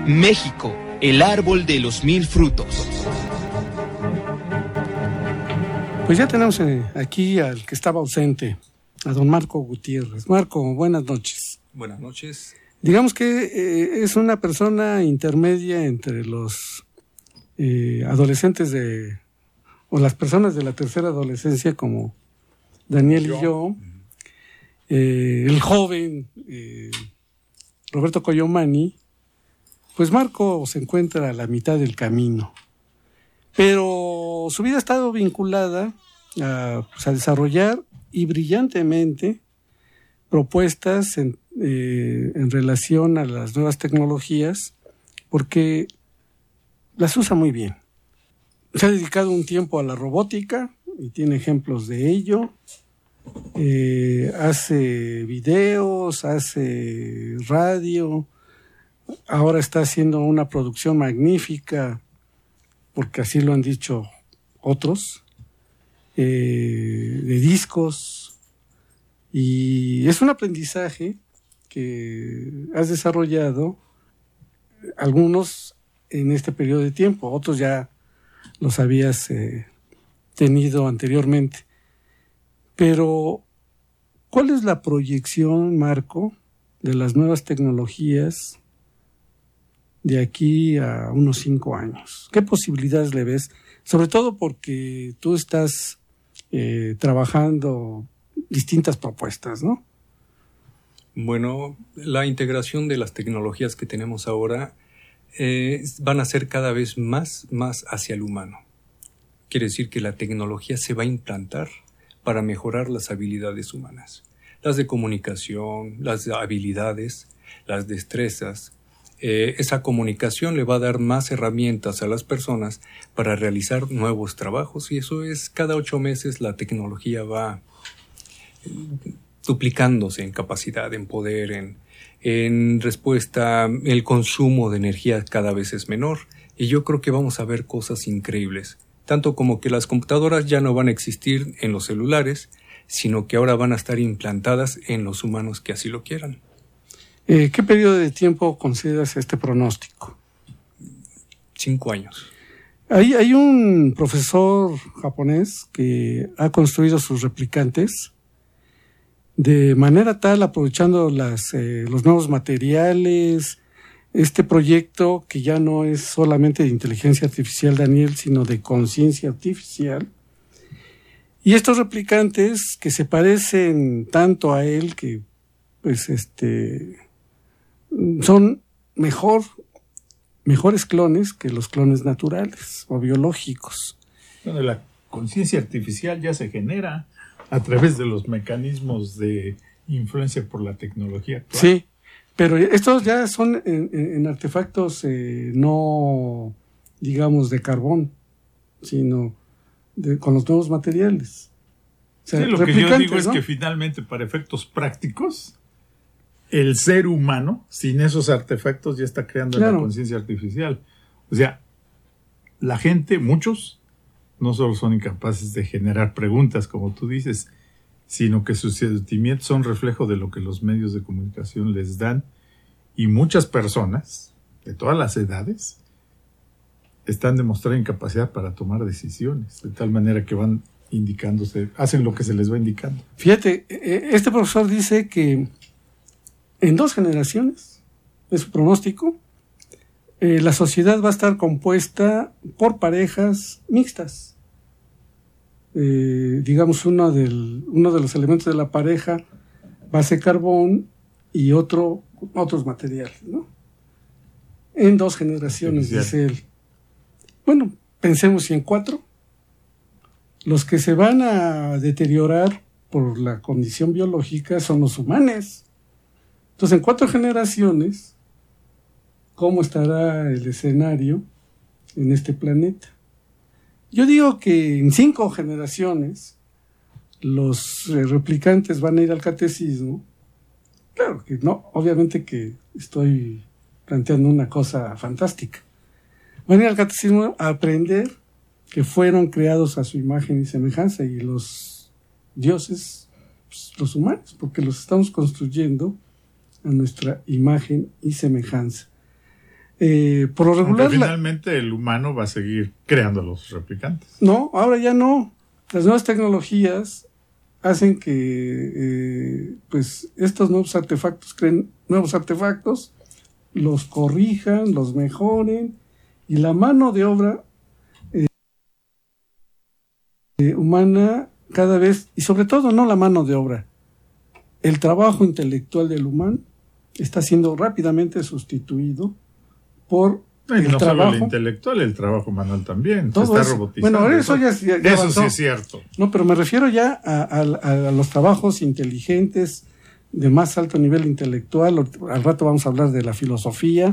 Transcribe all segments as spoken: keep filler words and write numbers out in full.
México, el árbol de los mil frutos. Pues ya tenemos eh, aquí al que estaba ausente, a don Marco Gutiérrez. Marco, buenas noches. Buenas noches. Digamos que eh, es una persona intermedia entre los eh, adolescentes de, o las personas de la tercera adolescencia como Daniel yo. y yo, eh, el joven eh, Roberto Coyomani. Pues Marco se encuentra a la mitad del camino, pero su vida ha estado vinculada a, pues, a desarrollar y brillantemente propuestas en, eh, en relación a las nuevas tecnologías, porque las usa muy bien. Se ha dedicado un tiempo a la robótica y tiene ejemplos de ello. Eh, hace videos, hace radio. Ahora está haciendo una producción magnífica, porque así lo han dicho otros, eh, de discos. Y es un aprendizaje que has desarrollado, algunos en este periodo de tiempo, otros ya los habías eh, tenido anteriormente. Pero, ¿cuál es la proyección, Marco, de las nuevas tecnologías de aquí a unos cinco años? ¿Qué posibilidades le ves? Sobre todo porque tú estás eh, trabajando distintas propuestas, ¿no? Bueno, la integración de las tecnologías que tenemos ahora eh, van a ser cada vez más, más hacia el humano. Quiere decir que la tecnología se va a implantar para mejorar las habilidades humanas. Las de comunicación, las de habilidades, las destrezas. Eh, esa comunicación le va a dar más herramientas a las personas para realizar nuevos trabajos, y eso es, cada ocho meses la tecnología va eh, duplicándose en capacidad, en poder, en, en respuesta. El consumo de energía cada vez es menor, y yo creo que vamos a ver cosas increíbles, tanto como que las computadoras ya no van a existir en los celulares, sino que ahora van a estar implantadas en los humanos que así lo quieran. Eh, ¿Qué periodo de tiempo consideras este pronóstico? Cinco años. Hay, hay un profesor japonés que ha construido sus replicantes de manera tal, aprovechando las, eh, los nuevos materiales, este proyecto que ya no es solamente de inteligencia artificial, Daniel, sino de conciencia artificial. Y estos replicantes que se parecen tanto a él que, pues, este... son mejor, mejores clones que los clones naturales o biológicos. Bueno, la conciencia artificial ya se genera a través de los mecanismos de influencia por la tecnología actual. Sí, pero estos ya son en, en artefactos eh, no, digamos, de carbón, sino de, con los nuevos materiales. O sea, sí, lo que yo digo, ¿no?, es que finalmente, para efectos prácticos, el ser humano, sin esos artefactos, ya está creando claro. la conciencia artificial. O sea, la gente, muchos, no solo son incapaces de generar preguntas, como tú dices, sino que sus sentimientos son reflejo de lo que los medios de comunicación les dan. Y muchas personas, de todas las edades, están demostrando incapacidad para tomar decisiones, de tal manera que van indicándose, hacen lo que se les va indicando. Fíjate, este profesor dice que en dos generaciones, es su pronóstico, eh, la sociedad va a estar compuesta por parejas mixtas. Eh, digamos, uno, del, uno de los elementos de la pareja va a ser carbón y otro, otros materiales, ¿no? En dos generaciones, sí, dice él. Bueno, pensemos si en cuatro. Los que se van a deteriorar por la condición biológica son los humanos. Entonces, en cuatro generaciones, ¿cómo estará el escenario en este planeta? Yo digo que en cinco generaciones los eh, replicantes van a ir al catecismo. Claro que no, obviamente que estoy planteando una cosa fantástica. Van a ir al catecismo a aprender que fueron creados a su imagen y semejanza, y los dioses, pues, los humanos, porque los estamos construyendo a nuestra imagen y semejanza. Eh, por lo regular... Aunque finalmente la... el humano va a seguir creando los replicantes. No, ahora ya no. Las nuevas tecnologías hacen que eh, pues estos nuevos artefactos creen nuevos artefactos, los corrijan, los mejoren, y la mano de obra eh, eh, humana cada vez, y sobre todo no la mano de obra, el trabajo intelectual del humano está siendo rápidamente sustituido por no, el no trabajo. Solo el intelectual, el trabajo manual también. Todo se está eso. robotizando. Bueno, eso ya, ya, ya eso avanzó. sí es cierto. No, pero me refiero ya a, a, a los trabajos inteligentes de más alto nivel intelectual. Al rato vamos a hablar de la filosofía.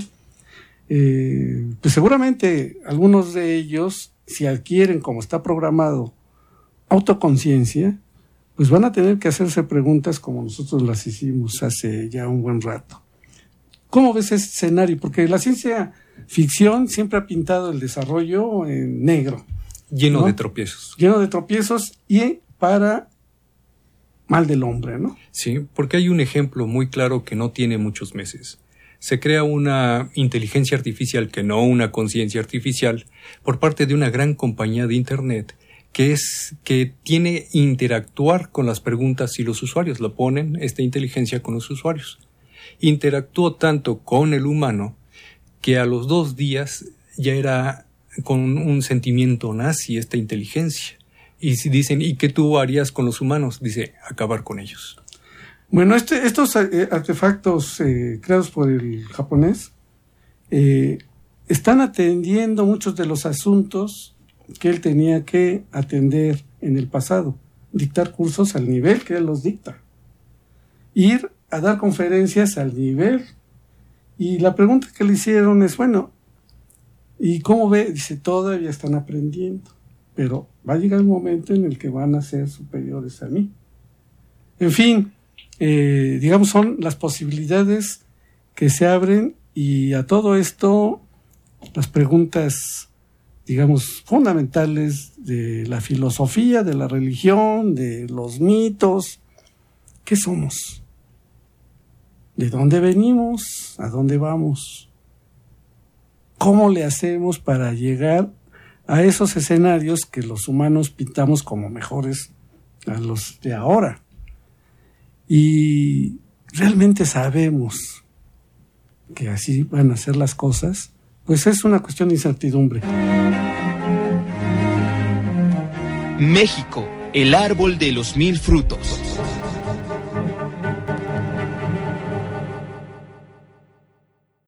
Eh, pues seguramente algunos de ellos, si adquieren, como está programado, autoconciencia, pues van a tener que hacerse preguntas como nosotros las hicimos hace ya un buen rato. ¿Cómo ves ese escenario? Porque la ciencia ficción siempre ha pintado el desarrollo en negro. Lleno ¿no? de tropiezos. Lleno de tropiezos y para mal del hombre, ¿no? Sí, porque hay un ejemplo muy claro que no tiene muchos meses. Se crea una inteligencia artificial, que no una conciencia artificial, por parte de una gran compañía de Internet que es que tiene interactuar con las preguntas y los usuarios. Lo ponen, esta inteligencia, con los usuarios. Interactuó tanto con el humano que a los dos días ya era con un sentimiento nazi esta inteligencia. Y si dicen, ¿y qué tú harías con los humanos? Dice, acabar con ellos. Bueno, este, estos eh, artefactos eh, creados por el japonés eh, están atendiendo muchos de los asuntos que él tenía que atender en el pasado. Dictar cursos al nivel que él los dicta. Ir a dar conferencias al nivel. Y la pregunta que le hicieron es, bueno, ¿y cómo ve? Dice, todavía están aprendiendo, pero va a llegar el momento en el que van a ser superiores a mí. En fin, eh, digamos, son las posibilidades que se abren, y a todo esto, las preguntas, digamos, fundamentales de la filosofía, de la religión, de los mitos. ¿Qué somos? ¿De dónde venimos? ¿A dónde vamos? ¿Cómo le hacemos para llegar a esos escenarios que los humanos pintamos como mejores a los de ahora? Y realmente sabemos que así van a ser las cosas, pues es una cuestión de incertidumbre. México, el árbol de los mil frutos.